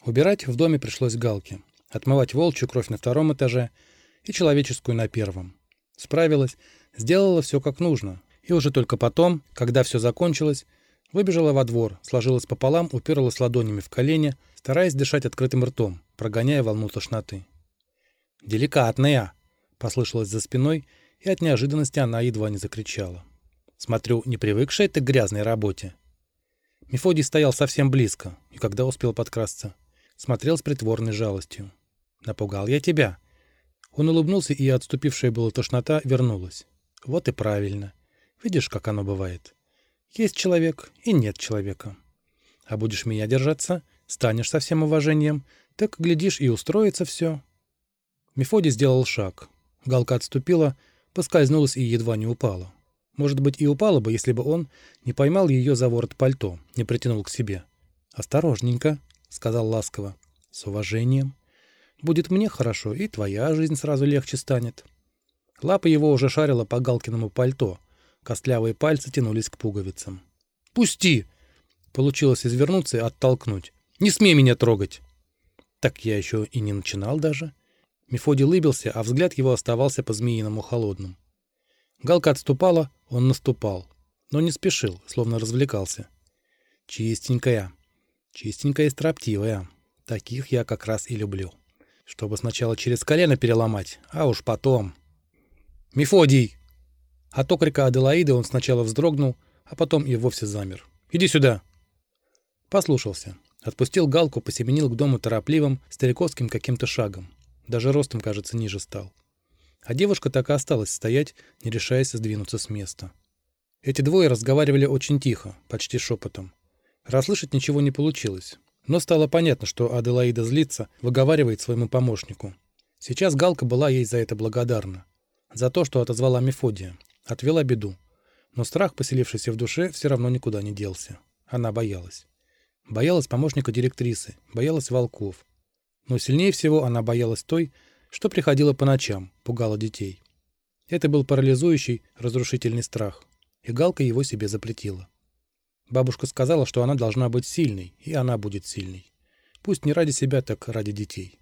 Убирать в доме пришлось Галке. Отмывать волчью кровь на втором этаже и человеческую на первом. Справилась, сделала все как нужно. И уже только потом, когда все закончилось, выбежала во двор, сложилась пополам, уперлась ладонями в колени, стараясь дышать открытым ртом, прогоняя волну тошноты. «Деликатная!» — послышалось за спиной, и от неожиданности она едва не закричала. «Смотрю, не привыкшая ты к грязной работе». Мефодий стоял совсем близко, и когда успел подкрасться, смотрел с притворной жалостью. «Напугал я тебя?» Он улыбнулся, и отступившая была тошнота вернулась. «Вот и правильно. Видишь, как оно бывает. Есть человек и нет человека. А будешь меня держаться, станешь со всем уважением, так, глядишь, и устроится все». Мефодий сделал шаг. Галка отступила, поскользнулась и едва не упала. Может быть, и упала бы, если бы он не поймал ее за ворот пальто, не притянул к себе. «Осторожненько», — сказал ласково, — «с уважением. Будет мне хорошо, и твоя жизнь сразу легче станет». Лапа его уже шарила по Галкиному пальто. Костлявые пальцы тянулись к пуговицам. «Пусти!» Получилось извернуться и оттолкнуть. «Не смей меня трогать!» Так я еще и не начинал даже. Мефодий лыбился, а взгляд его оставался по-змеиному холодным. Галка отступала, он наступал. Но не спешил, словно развлекался. Чистенькая. Чистенькая и строптивая. Таких я как раз и люблю. Чтобы сначала через колено переломать, а уж потом... «Мефодий!» От окрика Аделаиды он сначала вздрогнул, а потом и вовсе замер. «Иди сюда!» Послушался. Отпустил Галку, посеменил к дому торопливым, стариковским каким-то шагом. Даже ростом, кажется, ниже стал. А девушка так и осталась стоять, не решаясь сдвинуться с места. Эти двое разговаривали очень тихо, почти шепотом. Расслышать ничего не получилось. Но стало понятно, что Аделаида злится, выговаривает своему помощнику. Сейчас Галка была ей за это благодарна. За то, что отозвала Мефодия. Отвела беду. Но страх, поселившийся в душе, все равно никуда не делся. Она боялась. Боялась помощника директрисы, боялась волков. Но сильнее всего она боялась той, что приходила по ночам, пугала детей. Это был парализующий, разрушительный страх. И Галка его себе запретила. Бабушка сказала, что она должна быть сильной, и она будет сильной. Пусть не ради себя, так ради детей.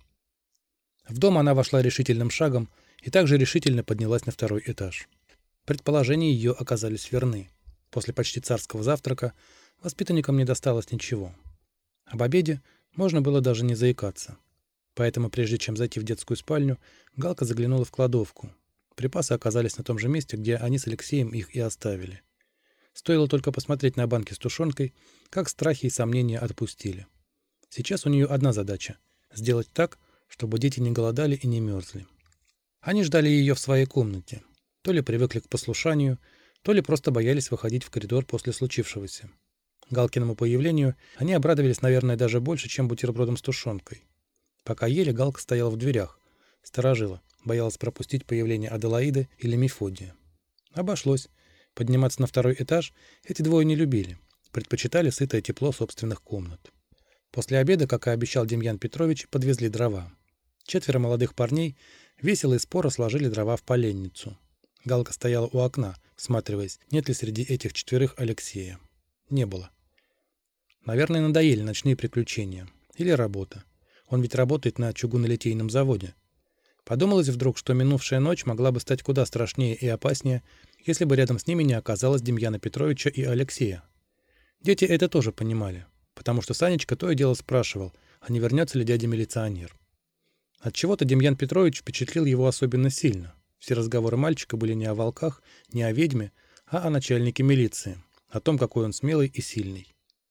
В дом она вошла решительным шагом и также решительно поднялась на второй этаж. Предположения ее оказались верны. После почти царского завтрака воспитанникам не досталось ничего. Об обеде можно было даже не заикаться. Поэтому, прежде чем зайти в детскую спальню, Галка заглянула в кладовку. Припасы оказались на том же месте, где они с Алексеем их и оставили. Стоило только посмотреть на банки с тушенкой, как страхи и сомнения отпустили. Сейчас у нее одна задача — сделать так, чтобы дети не голодали и не мерзли. Они ждали ее в своей комнате. То ли привыкли к послушанию, то ли просто боялись выходить в коридор после случившегося. Галкиному появлению они обрадовались, наверное, даже больше, чем бутербродом с тушенкой. Пока ели, Галка стояла в дверях, сторожила, боялась пропустить появление Аделаиды или Мефодия. Обошлось. Подниматься на второй этаж эти двое не любили, предпочитали сытое тепло собственных комнат. После обеда, как и обещал Демьян Петрович, подвезли дрова. 4 молодых парней весело и споро сложили дрова в поленницу. Галка стояла у окна, всматриваясь, нет ли среди этих 4 Алексея. Не было. Наверное, надоели ночные приключения. Или работа. Он ведь работает на чугунолитейном заводе. Подумалось вдруг, что минувшая ночь могла бы стать куда страшнее и опаснее, если бы рядом с ними не оказалось Демьяна Петровича и Алексея. Дети это тоже понимали, потому что Санечка то и дело спрашивал, а не вернется ли дядя-милиционер. Отчего-то Демьян Петрович впечатлил его особенно сильно. Все разговоры мальчика были не о волках, не о ведьме, а о начальнике милиции, о том, какой он смелый и сильный.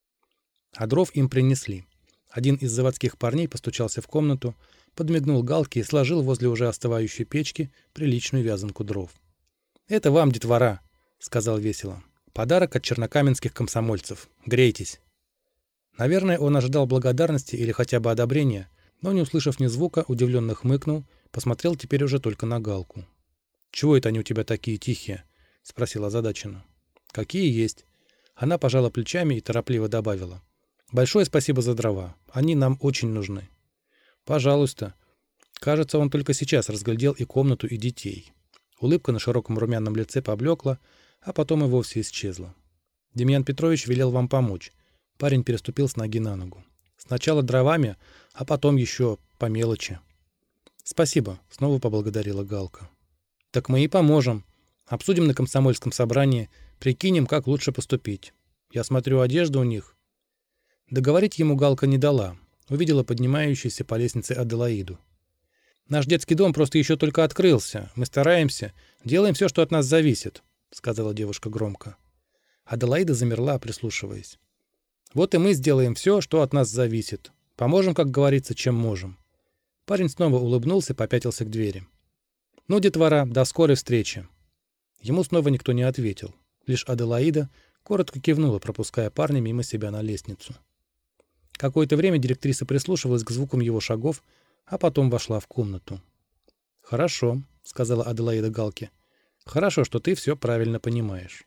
А дров им принесли. Один из заводских парней постучался в комнату, подмигнул Галке и сложил возле уже остывающей печки приличную вязанку дров. «Это вам, детвора», — сказал весело. «Подарок от чернокаменских комсомольцев. Грейтесь». Наверное, он ожидал благодарности или хотя бы одобрения, но, не услышав ни звука, удивленно хмыкнул, посмотрел теперь уже только на Галку. «Чего это они у тебя такие тихие?» — спросила озадаченно. «Какие есть». Она пожала плечами и торопливо добавила. «Большое спасибо за дрова. Они нам очень нужны». «Пожалуйста». Кажется, он только сейчас разглядел и комнату, и детей. Улыбка на широком румяном лице поблекла, а потом и вовсе исчезла. «Демьян Петрович велел вам помочь». Парень переступил с ноги на ногу. Сначала дровами, а потом еще по мелочи. Спасибо, снова поблагодарила Галка. Так мы и поможем. Обсудим на комсомольском собрании, прикинем, как лучше поступить. Я смотрю, одежда у них. Договорить ему Галка не дала. Увидела поднимающуюся по лестнице Аделаиду. «Наш детский дом просто еще только открылся. Мы стараемся, делаем все, что от нас зависит», — сказала девушка громко. Аделаида замерла, прислушиваясь. «Вот и мы сделаем все, что от нас зависит. Поможем, как говорится, чем можем». Парень снова улыбнулся и попятился к двери. «Ну, детвора, до скорой встречи». Ему снова никто не ответил. Лишь Аделаида коротко кивнула, пропуская парня мимо себя на лестницу. Какое-то время директриса прислушивалась к звукам его шагов, а потом вошла в комнату. «Хорошо», — сказала Аделаида Галке. «Хорошо, что ты все правильно понимаешь».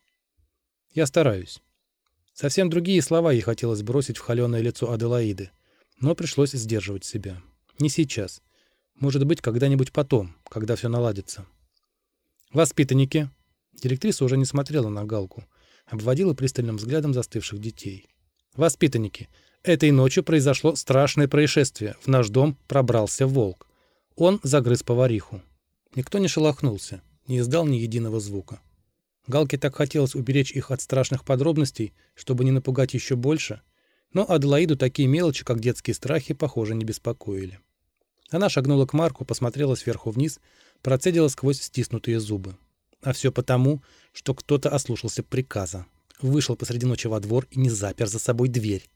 «Я стараюсь». Совсем другие слова ей хотелось бросить в холеное лицо Аделаиды, но пришлось сдерживать себя. Не сейчас. Может быть, когда-нибудь потом, когда все наладится. «Воспитанники». Директриса уже не смотрела на Галку, обводила пристальным взглядом застывших детей. «Воспитанники, этой ночью произошло страшное происшествие. В наш дом пробрался волк. Он загрыз повариху». Никто не шелохнулся, не издал ни единого звука. Галке так хотелось уберечь их от страшных подробностей, чтобы не напугать еще больше, но Аделаиду такие мелочи, как детские страхи, похоже, не беспокоили. Она шагнула к Марку, посмотрела сверху вниз, процедила сквозь стиснутые зубы. А все потому, что кто-то ослушался приказа. Вышел посреди ночи во двор и не запер за собой дверь.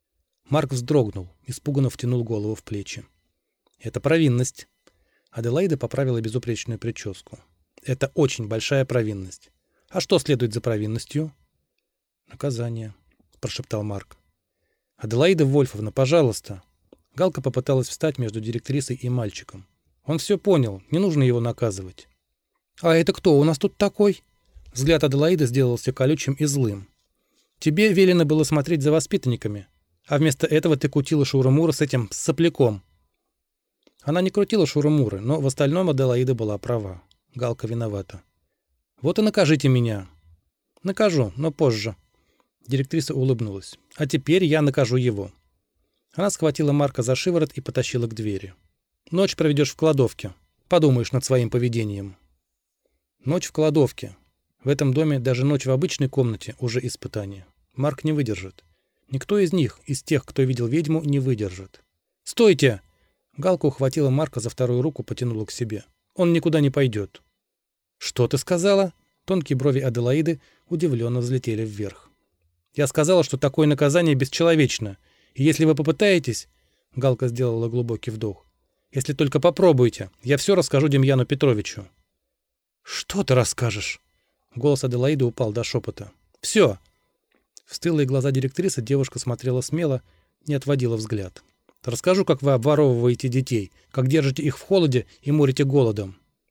Марк вздрогнул, испуганно втянул голову в плечи. «Это провинность». Аделаида поправила безупречную прическу. «Это очень большая провинность. А что следует за провинностью?» «Наказание», — прошептал Марк. «Аделаида Вольфовна, пожалуйста». Галка попыталась встать между директрисой и мальчиком. Он все понял, не нужно его наказывать. «А это кто у нас тут такой?» Взгляд Аделаиды сделался колючим и злым. «Тебе велено было смотреть за воспитанниками, а вместо этого ты кутила шуры-муры с этим сопляком». Она не крутила шуры-муры, но в остальном Аделаида была права. Галка виновата. «Вот и накажите меня». «Накажу, но позже». Директриса улыбнулась. «А теперь я накажу его». Она схватила Марка за шиворот и потащила к двери. «Ночь проведешь в кладовке. Подумаешь над своим поведением». Ночь в кладовке. В этом доме даже ночь в обычной комнате уже испытание. Марк не выдержит. Никто из них, из тех, кто видел ведьму, не выдержит. «Стойте!» Галка ухватила Марка за вторую руку, потянула к себе. «Он никуда не пойдет». «Что ты сказала?» Тонкие брови Аделаиды удивленно взлетели вверх. «Я сказала, что такое наказание бесчеловечно. И если вы попытаетесь...» Галка сделала глубокий вдох. «Если только попробуете, я все расскажу Демьяну Петровичу». «Что ты расскажешь?» Голос Аделаиды упал до шепота. «Все!» В стылые глаза директрисы девушка смотрела смело, не отводила взгляд. «Расскажу, как вы обворовываете детей, как держите их в холоде и морите голодом».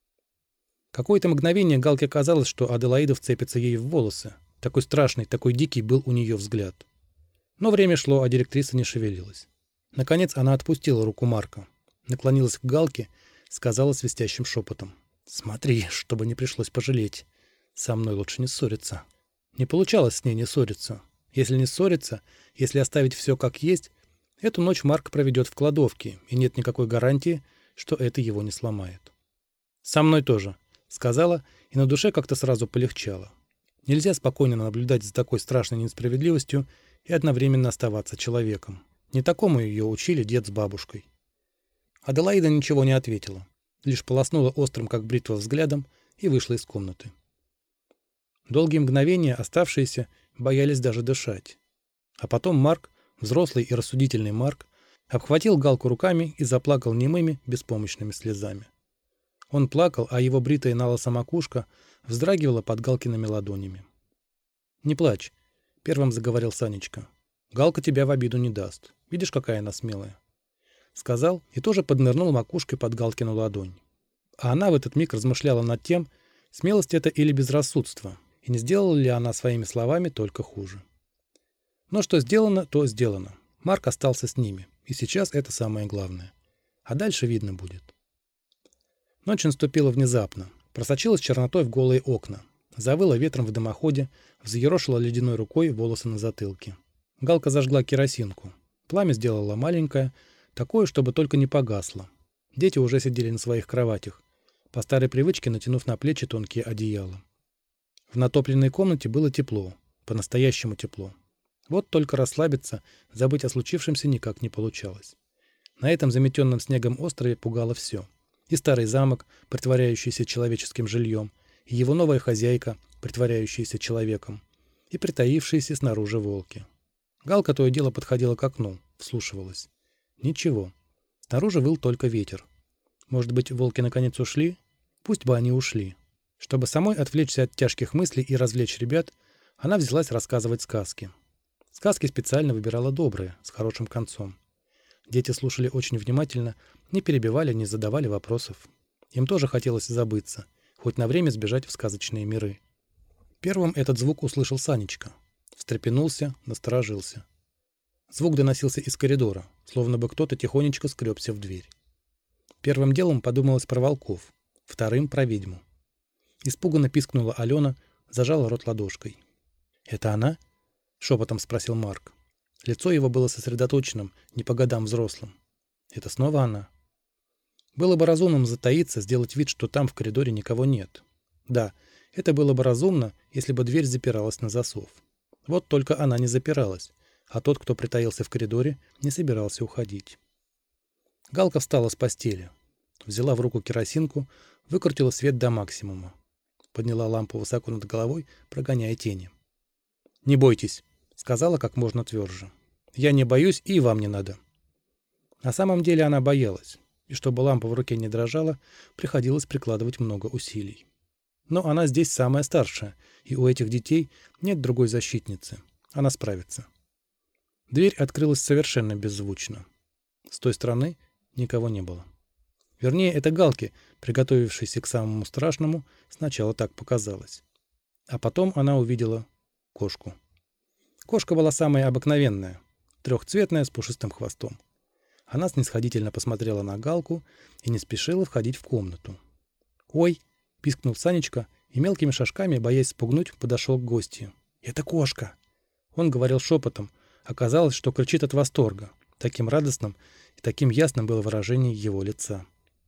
Какое-то мгновение Галке казалось, что Аделаида вцепится ей в волосы. Такой страшный, такой дикий был у нее взгляд. Но время шло, а директриса не шевелилась. Наконец она отпустила руку Марка, наклонилась к Галке, сказала свистящим шепотом. «Смотри, чтобы не пришлось пожалеть. Со мной лучше не ссориться». Не получалось с ней не ссориться. Если не ссориться, если оставить все как есть, эту ночь Марк проведет в кладовке, и нет никакой гарантии, что это его не сломает. «Со мной тоже», — сказала, и на душе как-то сразу полегчало. Нельзя спокойно наблюдать за такой страшной несправедливостью и одновременно оставаться человеком. Не такому ее учили дед с бабушкой. Аделаида ничего не ответила, лишь полоснула острым, как бритва, взглядом и вышла из комнаты. Долгие мгновения оставшиеся боялись даже дышать. А потом Марк, взрослый и рассудительный Марк, обхватил Галку руками и заплакал немыми, беспомощными слезами. Он плакал, а его бритая налысо макушка вздрагивала под Галкиными ладонями. «Не плачь», — первым заговорил Санечка. «Галка тебя в обиду не даст. Видишь, какая она смелая». Сказал и тоже поднырнул макушкой под Галкину ладонь. А она в этот миг размышляла над тем, смелость это или безрассудство, и не сделала ли она своими словами только хуже. Но что сделано, то сделано. Марк остался с ними, и сейчас это самое главное. А дальше видно будет. Ночь наступила внезапно, просочилась чернотой в голые окна, завыла ветром в дымоходе, взъерошила ледяной рукой волосы на затылке. Галка зажгла керосинку. Пламя сделало маленькое, такое, чтобы только не погасло. Дети уже сидели на своих кроватях, по старой привычке натянув на плечи тонкие одеяла. В натопленной комнате было тепло, по-настоящему тепло. Вот только расслабиться, забыть о случившемся никак не получалось. На этом заметенном снегом острове пугало все. И старый замок, притворяющийся человеческим жильем, и его новая хозяйка, притворяющаяся человеком, и притаившиеся снаружи волки. Галка то и дело подходила к окну, вслушивалась. Ничего. Снаружи выл только ветер. Может быть, волки наконец ушли? Пусть бы они ушли. Чтобы самой отвлечься от тяжких мыслей и развлечь ребят, она взялась рассказывать сказки. Сказки специально выбирала добрые, с хорошим концом. Дети слушали очень внимательно, не перебивали, не задавали вопросов. Им тоже хотелось забыться, хоть на время сбежать в сказочные миры. Первым этот звук услышал Санечка. Встрепенулся, насторожился. Звук доносился из коридора, словно бы кто-то тихонечко скребся в дверь. Первым делом подумалось про волков, вторым — про ведьму. Испуганно пискнула Алена, зажала рот ладошкой. «Это она?» — шепотом спросил Марк. Лицо его было сосредоточенным, не по годам взрослым. «Это снова она?» Было бы разумным затаиться, сделать вид, что там в коридоре никого нет. Да, это было бы разумно, если бы дверь запиралась на засов. Вот только она не запиралась, а тот, кто притаился в коридоре, не собирался уходить. Галка встала с постели, взяла в руку керосинку, выкрутила свет до максимума. Подняла лампу высоко над головой, прогоняя тени. «Не бойтесь», — сказала как можно тверже. «Я не боюсь, и вам не надо». На самом деле она боялась, и чтобы лампа в руке не дрожала, приходилось прикладывать много усилий. Но она здесь самая старшая, и у этих детей нет другой защитницы. Она справится. Дверь открылась совершенно беззвучно. С той стороны никого не было. Вернее, это Галке, приготовившейся к самому страшному, сначала так показалось. А потом она увидела кошку. Кошка была самая обыкновенная, трехцветная, с пушистым хвостом. Она снисходительно посмотрела на Галку и не спешила входить в комнату. «Ой!» — пискнул Санечка и мелкими шажками, боясь спугнуть, подошел к гостью. «Это кошка!» Он говорил шепотом. Оказалось, что кричит от восторга. Таким радостным и таким ясным было выражение его лица.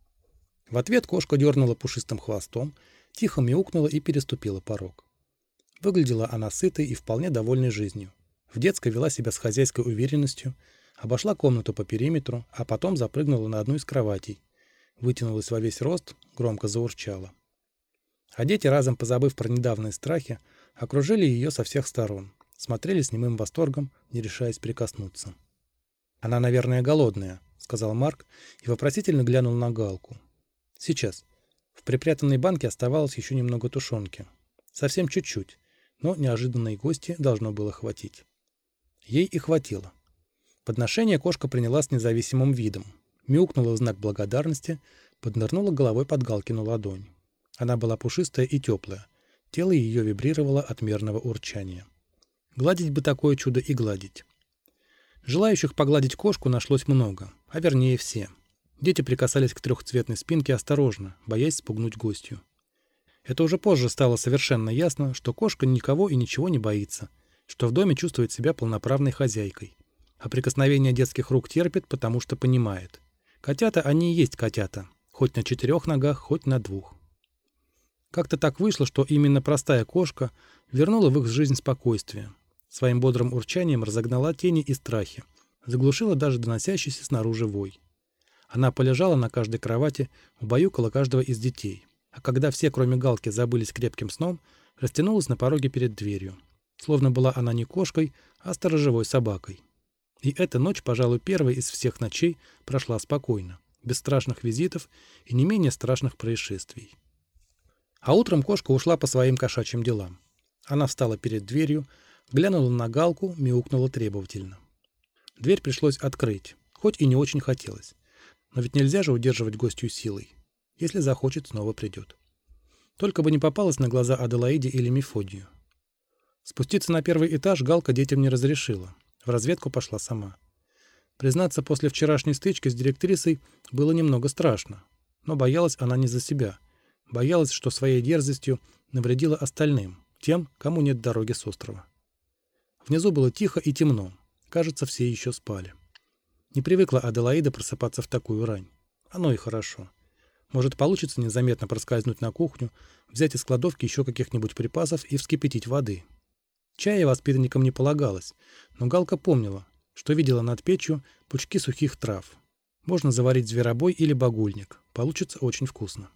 В ответ кошка дернула пушистым хвостом, тихо мяукнула и переступила порог. Выглядела она сытой и вполне довольной жизнью. В детской вела себя с хозяйской уверенностью, обошла комнату по периметру, а потом запрыгнула на одну из кроватей. Вытянулась во весь рост, громко заурчала. А дети, разом позабыв про недавние страхи, окружили ее со всех сторон, смотрели с немым восторгом, не решаясь прикоснуться. «Она, наверное, голодная», — сказал Марк и вопросительно глянул на Галку. «Сейчас. В припрятанной банке оставалось еще немного тушенки. Совсем чуть-чуть, но неожиданной гости должно было хватить». Ей и хватило. Подношение кошка приняла с независимым видом, мяукнула в знак благодарности, поднырнула головой под Галкину ладонь. Она была пушистая и теплая, тело ее вибрировало от мерного урчания. Гладить бы такое чудо и гладить. Желающих погладить кошку нашлось много, а вернее все. Дети прикасались к трехцветной спинке осторожно, боясь спугнуть гостью. Это уже позже стало совершенно ясно, что кошка никого и ничего не боится, что в доме чувствует себя полноправной хозяйкой. А прикосновение детских рук терпит, потому что понимает. Котята они и есть котята, хоть на 4 ногах, хоть на 2. Как-то так вышло, что именно простая кошка вернула в их жизнь спокойствие. Своим бодрым урчанием разогнала тени и страхи, заглушила даже доносящийся снаружи вой. Она полежала на каждой кровати, убаюкала каждого из детей, а когда все, кроме Галки, забылись крепким сном, растянулась на пороге перед дверью, словно была она не кошкой, а сторожевой собакой. И эта ночь, пожалуй, первой из всех ночей прошла спокойно, без страшных визитов и не менее страшных происшествий. А утром кошка ушла по своим кошачьим делам. Она встала перед дверью, глянула на Галку, мяукнула требовательно. Дверь пришлось открыть, хоть и не очень хотелось. Но ведь нельзя же удерживать гостью силой. Если захочет, снова придет. Только бы не попалась на глаза Аделаиде или Мефодию. Спуститься на 1 этаж Галка детям не разрешила. В разведку пошла сама. Признаться, после вчерашней стычки с директрисой было немного страшно. Но боялась она не за себя. Боялась, что своей дерзостью навредила остальным, тем, кому нет дороги с острова. Внизу было тихо и темно. Кажется, все еще спали. Не привыкла Аделаида просыпаться в такую рань. Оно и хорошо. Может, получится незаметно проскользнуть на кухню, взять из кладовки еще каких-нибудь припасов и вскипятить воды. Чая воспитанникам не полагалось, но Галка помнила, что видела над печью пучки сухих трав. Можно заварить зверобой или багульник. Получится очень вкусно.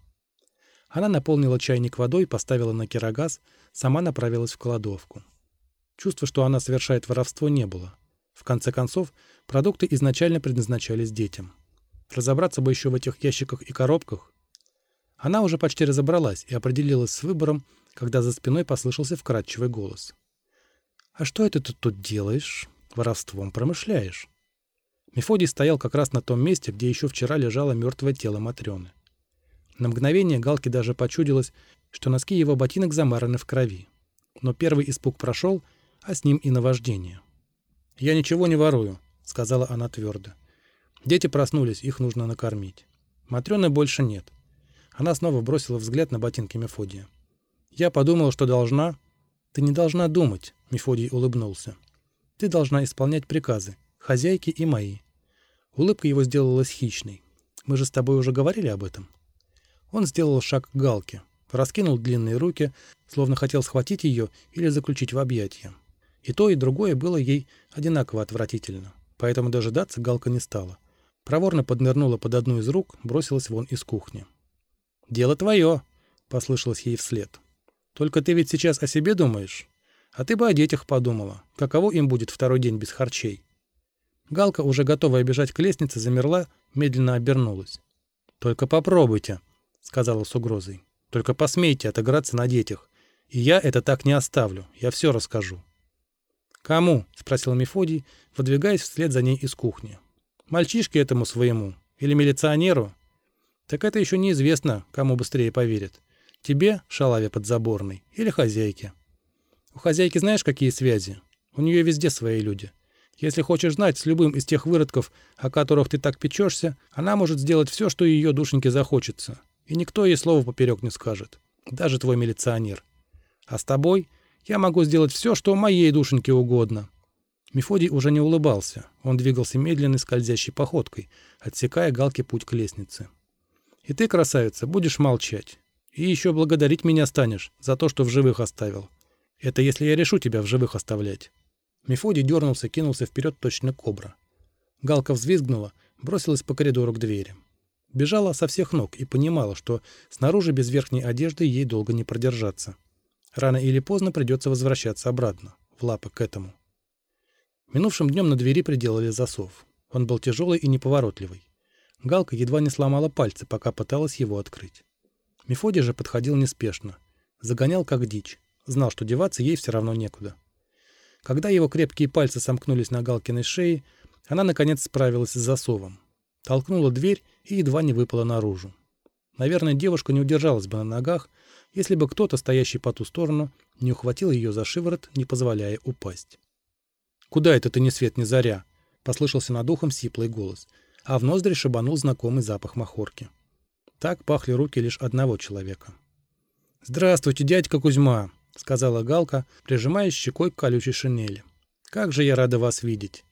Она наполнила чайник водой, поставила на кирогаз, сама направилась в кладовку. Чувства, что она совершает воровство, не было. В конце концов, продукты изначально предназначались детям. Разобраться бы еще в этих ящиках и коробках. Она уже почти разобралась и определилась с выбором, когда за спиной послышался вкрадчивый голос. «А что это ты тут делаешь? Воровством промышляешь?» Мефодий стоял как раз на том месте, где еще вчера лежало мертвое тело Матрёны. На мгновение Галке даже почудилось, что носки его ботинок замараны в крови. Но первый испуг прошел, а с ним и наваждение. «Я ничего не ворую», — сказала она твердо. «Дети проснулись, их нужно накормить. Матрёны больше нет». Она снова бросила взгляд на ботинки Мефодия. «Я подумала, что должна...» «Ты не должна думать», — Мефодий улыбнулся. «Ты должна исполнять приказы, хозяйки и мои». Улыбка его сделалась хищной. «Мы же с тобой уже говорили об этом». Он сделал шаг к Галке, раскинул длинные руки, словно хотел схватить ее или заключить в объятия. И то, и другое было ей одинаково отвратительно, поэтому дожидаться Галка не стала. Проворно поднырнула под одну из рук, бросилась вон из кухни. «Дело твое!» — послышалось ей вслед. «Только ты ведь сейчас о себе думаешь? А ты бы о детях подумала. Каково им будет второй день без харчей?» Галка, уже готовая бежать к лестнице, замерла, медленно обернулась. «Только попробуйте», — сказала с угрозой. «Только посмейте отыграться на детях. И я это так не оставлю. Я все расскажу». «Кому?» — спросил Мефодий, выдвигаясь вслед за ней из кухни. «Мальчишке этому своему? Или милиционеру?» «Так это еще неизвестно, кому быстрее поверят. Тебе, шалаве подзаборной, или хозяйке?» «У хозяйки знаешь, какие связи? У нее везде свои люди. Если хочешь знать, с любым из тех выродков, о которых ты так печешься, она может сделать все, что ее душеньке захочется. И никто ей слова поперек не скажет. Даже твой милиционер. А с тобой я могу сделать все, что моей душеньке угодно». Мефодий уже не улыбался. Он двигался медленной скользящей походкой, отсекая Галке путь к лестнице. «И ты, красавица, будешь молчать. И еще благодарить меня станешь за то, что в живых оставил. Это если я решу тебя в живых оставлять». Мефодий дернулся, кинулся вперед точно кобра. Галка взвизгнула, бросилась по коридору к двери. Бежала со всех ног и понимала, что снаружи без верхней одежды ей долго не продержаться. Рано или поздно придется возвращаться обратно, в лапы к этому. Минувшим днем на двери приделали засов. Он был тяжелый и неповоротливый. Галка едва не сломала пальцы, пока пыталась его открыть. Мефодий же подходил неспешно. Загонял как дичь. Знал, что деваться ей все равно некуда. Когда его крепкие пальцы сомкнулись на Галкиной шее, она, наконец, справилась с засовом. Толкнула дверь и едва не выпала наружу. Наверное, девушка не удержалась бы на ногах, если бы кто-то, стоящий по ту сторону, не ухватил ее за шиворот, не позволяя упасть. «Куда это ты ни свет ни заря?» — послышался над ухом сиплый голос, а в ноздри шибанул знакомый запах махорки. Так пахли руки лишь одного человека. «Здравствуйте, дядька Кузьма!» — сказала Галка, прижимаясь щекой к колючей шинели. «Как же я рада вас видеть!